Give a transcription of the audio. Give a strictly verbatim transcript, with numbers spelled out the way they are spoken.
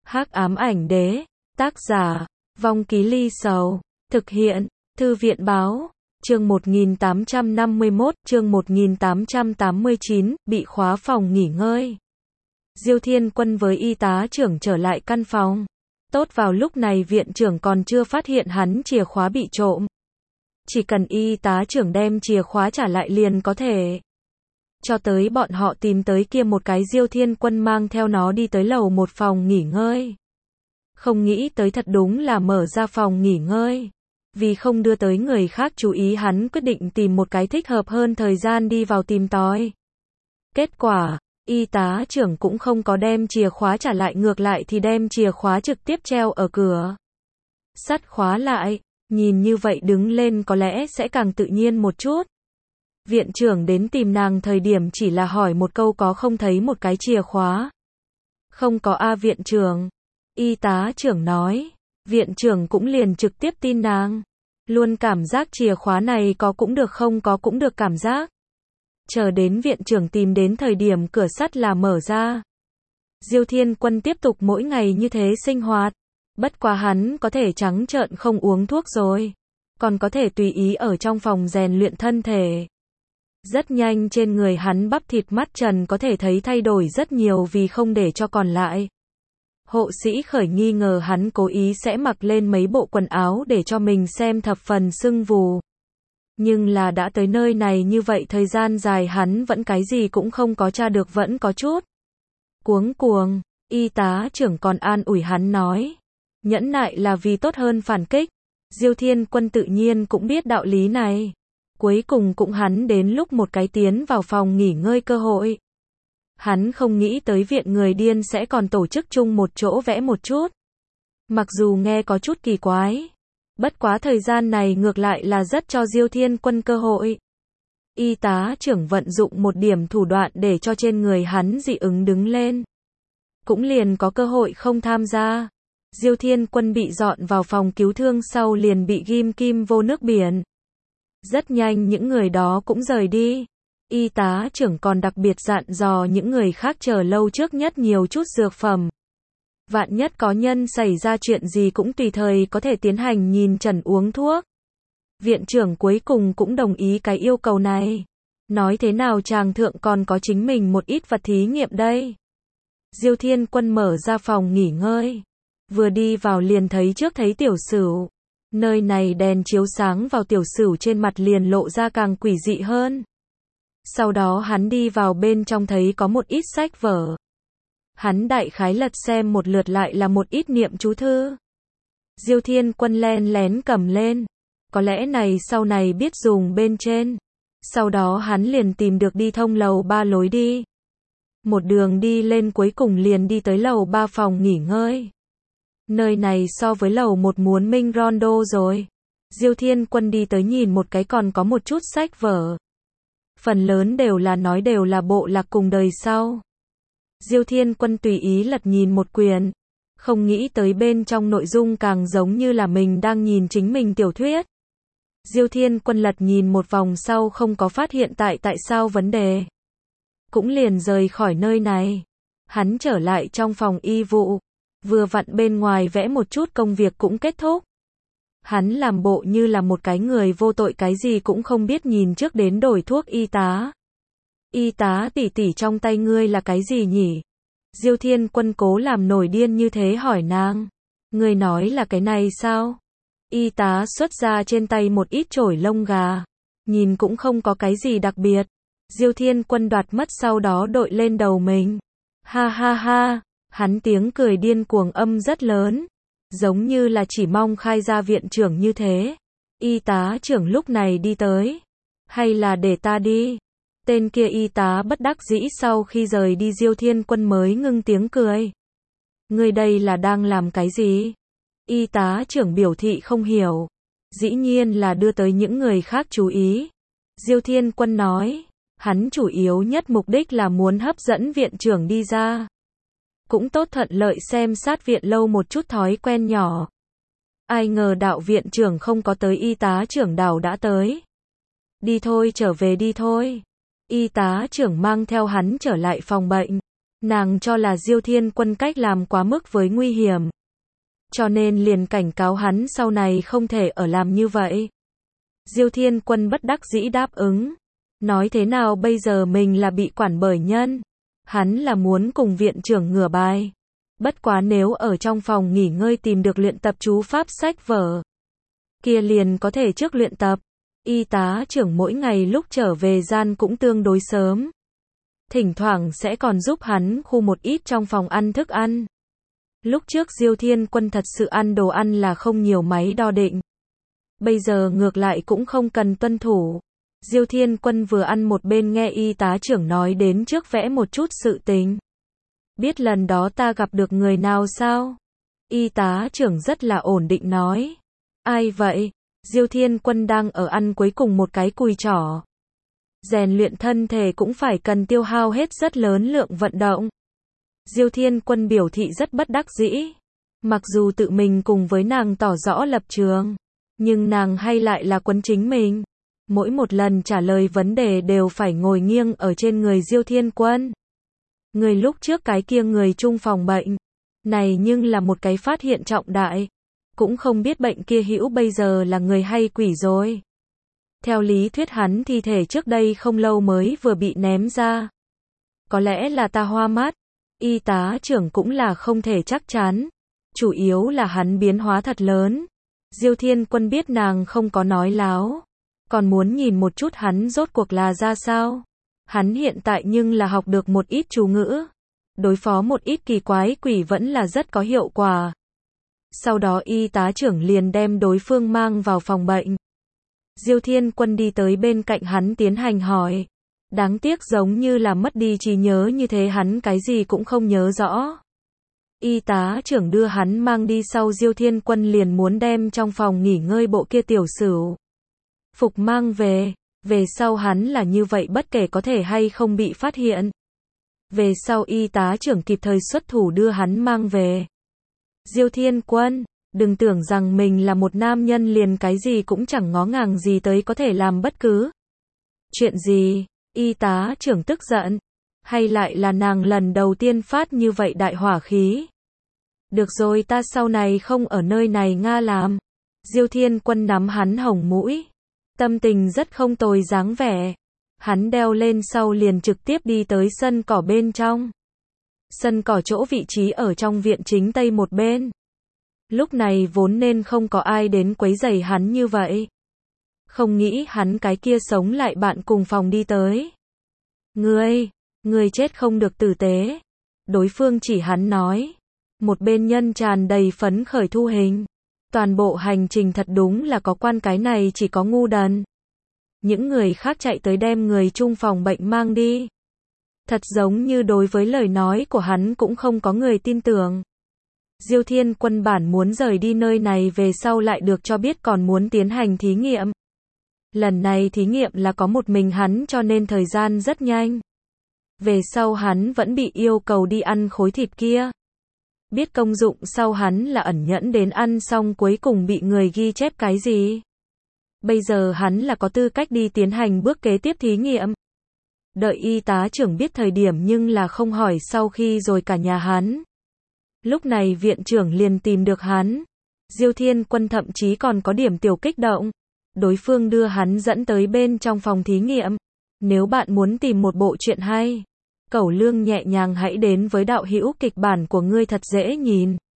Hắc ám ảnh đế, tác giả, Vong Ký Ly Sầu, thực hiện, Thư viện báo, chương một nghìn tám trăm năm mươi mốt, chương một nghìn tám trăm tám mươi chín, bị khóa phòng nghỉ ngơi. Diêu Thiên Quân với y tá trưởng trở lại căn phòng. Tốt vào lúc này viện trưởng còn chưa phát hiện hắn chìa khóa bị trộm. Chỉ cần y tá trưởng đem chìa khóa trả lại liền có thể. Cho tới bọn họ tìm tới kia một cái Diêu Thiên Quân mang theo nó đi tới lầu một phòng nghỉ ngơi. Không nghĩ tới thật đúng là mở ra phòng nghỉ ngơi. Vì không đưa tới người khác chú ý hắn quyết định tìm một cái thích hợp hơn thời gian đi vào tìm tòi. Kết quả, y tá trưởng cũng không có đem chìa khóa trả lại, ngược lại thì đem chìa khóa trực tiếp treo ở cửa. Sắt khóa lại, nhìn như vậy đứng lên có lẽ sẽ càng tự nhiên một chút. Viện trưởng đến tìm nàng thời điểm chỉ là hỏi một câu có không thấy một cái chìa khóa. Không có a viện trưởng. Y tá trưởng nói. Viện trưởng cũng liền trực tiếp tin nàng. Luôn cảm giác chìa khóa này có cũng được không có cũng được cảm giác. Chờ đến viện trưởng tìm đến thời điểm cửa sắt là mở ra. Diêu Thiên Quân tiếp tục mỗi ngày như thế sinh hoạt. Bất quá hắn có thể trắng trợn không uống thuốc rồi. Còn có thể tùy ý ở trong phòng rèn luyện thân thể. Rất nhanh trên người hắn bắp thịt mắt trần có thể thấy thay đổi rất nhiều vì không để cho còn lại. Hộ sĩ khởi nghi ngờ hắn cố ý sẽ mặc lên mấy bộ quần áo để cho mình xem thập phần sưng vù. Nhưng là đã tới nơi này như vậy thời gian dài hắn vẫn cái gì cũng không có tra được, vẫn có chút cuống cuồng. Y tá trưởng còn an ủi hắn nói. Nhẫn nại là vì tốt hơn phản kích. Diêu Thiên Quân tự nhiên cũng biết đạo lý này. Cuối cùng cũng hắn đến lúc một cái tiến vào phòng nghỉ ngơi cơ hội. Hắn không nghĩ tới viện người điên sẽ còn tổ chức chung một chỗ vẽ một chút. Mặc dù nghe có chút kỳ quái. Bất quá thời gian này ngược lại là rất cho Diêu Thiên Quân cơ hội. Y tá trưởng vận dụng một điểm thủ đoạn để cho trên người hắn dị ứng đứng lên. Cũng liền có cơ hội không tham gia. Diêu Thiên Quân bị dọn vào phòng cứu thương sau liền bị ghim kim vô nước biển. Rất nhanh những người đó cũng rời đi. Y tá trưởng còn đặc biệt dặn dò những người khác chờ lâu trước nhất nhiều chút dược phẩm. Vạn nhất có nhân xảy ra chuyện gì cũng tùy thời có thể tiến hành nhìn trần uống thuốc. Viện trưởng cuối cùng cũng đồng ý cái yêu cầu này. Nói thế nào chàng thượng còn có chính mình một ít vật thí nghiệm đây. Diêu Thiên Quân mở ra phòng nghỉ ngơi. Vừa đi vào liền thấy trước thấy tiểu sửu. Nơi này đèn chiếu sáng vào tiểu sửu trên mặt liền lộ ra càng quỷ dị hơn. Sau đó hắn đi vào bên trong thấy có một ít sách vở. Hắn đại khái lật xem một lượt lại là một ít niệm chú thư. Diêu Thiên Quân len lén cầm lên. Có lẽ này sau này biết dùng bên trên. Sau đó hắn liền tìm được đi thông lầu ba lối đi. Một đường đi lên cuối cùng liền đi tới lầu ba phòng nghỉ ngơi. Nơi này so với lầu một muốn minh rondo rồi. Diêu Thiên Quân đi tới nhìn một cái còn có một chút sách vở. Phần lớn đều là nói đều là bộ lạc cùng đời sau. Diêu Thiên Quân tùy ý lật nhìn một quyển. Không nghĩ tới bên trong nội dung càng giống như là mình đang nhìn chính mình tiểu thuyết. Diêu Thiên Quân lật nhìn một vòng sau không có phát hiện tại tại sao vấn đề. Cũng liền rời khỏi nơi này. Hắn trở lại trong phòng y vụ. Vừa vặn bên ngoài vẽ một chút công việc cũng kết thúc. Hắn làm bộ như là một cái người vô tội cái gì cũng không biết nhìn trước đến đổi thuốc y tá. Y tá tỷ tỷ trong tay ngươi là cái gì nhỉ? Diêu Thiên Quân cố làm nổi điên như thế hỏi nàng. Ngươi nói là cái này sao? Y tá xuất ra trên tay một ít chổi lông gà. Nhìn cũng không có cái gì đặc biệt. Diêu Thiên Quân đoạt mất sau đó đội lên đầu mình. Ha ha ha, hắn tiếng cười điên cuồng âm rất lớn. Giống như là chỉ mong khai ra viện trưởng như thế. Y tá trưởng lúc này đi tới. Hay là để ta đi? Tên kia y tá bất đắc dĩ sau khi rời đi Diêu Thiên Quân mới ngưng tiếng cười. Ngươi đây là đang làm cái gì? Y tá trưởng biểu thị không hiểu. Dĩ nhiên là đưa tới những người khác chú ý. Diêu Thiên Quân nói. Hắn chủ yếu nhất mục đích là muốn hấp dẫn viện trưởng đi ra. Cũng tốt thuận lợi xem sát viện lâu một chút thói quen nhỏ. Ai ngờ đạo viện trưởng không có tới, y tá trưởng đảo đã tới. Đi thôi, trở về đi thôi. Y tá trưởng mang theo hắn trở lại phòng bệnh. Nàng cho là Diêu Thiên Quân cách làm quá mức với nguy hiểm. Cho nên liền cảnh cáo hắn sau này không thể ở làm như vậy. Diêu Thiên Quân bất đắc dĩ đáp ứng. Nói thế nào bây giờ mình là bị quản bởi nhân. Hắn là muốn cùng viện trưởng ngửa bài. Bất quá nếu ở trong phòng nghỉ ngơi tìm được luyện tập chú pháp sách vở, kia liền có thể trước luyện tập. Y tá trưởng mỗi ngày lúc trở về gian cũng tương đối sớm. Thỉnh thoảng sẽ còn giúp hắn khu một ít trong phòng ăn thức ăn. Lúc trước Diêu Thiên Quân thật sự ăn đồ ăn là không nhiều máy đo định. Bây giờ ngược lại cũng không cần tuân thủ. Diêu Thiên Quân vừa ăn một bên nghe y tá trưởng nói đến trước vẽ một chút sự tình. Biết lần đó ta gặp được người nào sao? Y tá trưởng rất là ổn định nói. Ai vậy? Diêu Thiên Quân đang ở ăn cuối cùng một cái cùi chỏ. Rèn luyện thân thể cũng phải cần tiêu hao hết rất lớn lượng vận động. Diêu Thiên Quân biểu thị rất bất đắc dĩ. Mặc dù tự mình cùng với nàng tỏ rõ lập trường, nhưng nàng hay lại là quấn chính mình. Mỗi một lần trả lời vấn đề đều phải ngồi nghiêng ở trên người Diêu Thiên Quân. Người lúc trước cái kia người chung phòng bệnh này nhưng là một cái phát hiện trọng đại. Cũng không biết bệnh kia hữu bây giờ là người hay quỷ rồi. Theo lý thuyết hắn thi thể trước đây không lâu mới vừa bị ném ra. Có lẽ là ta hoa mắt. Y tá trưởng cũng là không thể chắc chắn. Chủ yếu là hắn biến hóa thật lớn. Diêu Thiên Quân biết nàng không có nói láo. Còn muốn nhìn một chút hắn rốt cuộc là ra sao. Hắn hiện tại nhưng là học được một ít chú ngữ. Đối phó một ít kỳ quái quỷ vẫn là rất có hiệu quả. Sau đó y tá trưởng liền đem đối phương mang vào phòng bệnh. Diêu Thiên Quân đi tới bên cạnh hắn tiến hành hỏi. Đáng tiếc giống như là mất đi trí nhớ như thế hắn cái gì cũng không nhớ rõ. Y tá trưởng đưa hắn mang đi sau Diêu Thiên Quân liền muốn đem trong phòng nghỉ ngơi bộ kia tiểu sửu phục mang về. Về sau hắn là như vậy bất kể có thể hay không bị phát hiện. Về sau y tá trưởng kịp thời xuất thủ đưa hắn mang về. Diêu Thiên Quân, đừng tưởng rằng mình là một nam nhân liền cái gì cũng chẳng ngó ngàng gì tới có thể làm bất cứ chuyện gì. Y tá trưởng tức giận. Hay lại là nàng lần đầu tiên phát như vậy đại hỏa khí. Được rồi ta sau này không ở nơi này Nga làm. Diêu Thiên Quân nắm hắn hồng mũi. Tâm tình rất không tồi dáng vẻ. Hắn đeo lên sau liền trực tiếp đi tới sân cỏ bên trong. Sân cỏ chỗ vị trí ở trong viện chính tây một bên. Lúc này vốn nên không có ai đến quấy rầy hắn như vậy. Không nghĩ hắn cái kia sống lại bạn cùng phòng đi tới. Ngươi, ngươi chết không được tử tế. Đối phương chỉ hắn nói. Một bên nhân tràn đầy phấn khởi thu hình. Toàn bộ hành trình thật đúng là có quan cái này chỉ có ngu đần. Những người khác chạy tới đem người chung phòng bệnh mang đi. Thật giống như đối với lời nói của hắn cũng không có người tin tưởng. Diêu Thiên Quân bản muốn rời đi nơi này về sau lại được cho biết còn muốn tiến hành thí nghiệm. Lần này thí nghiệm là có một mình hắn cho nên thời gian rất nhanh. Về sau hắn vẫn bị yêu cầu đi ăn khối thịt kia. Biết công dụng sau hắn là ẩn nhẫn đến ăn xong cuối cùng bị người ghi chép cái gì. Bây giờ hắn là có tư cách đi tiến hành bước kế tiếp thí nghiệm. Đợi y tá trưởng biết thời điểm nhưng là không hỏi sau khi rồi cả nhà hắn. Lúc này viện trưởng liền tìm được hắn. Diêu Thiên Quân thậm chí còn có điểm tiểu kích động. Đối phương đưa hắn dẫn tới bên trong phòng thí nghiệm. Nếu bạn muốn tìm một bộ truyện hay, Cẩu Lương nhẹ nhàng hãy đến với đạo hữu kịch bản của ngươi thật dễ nhìn.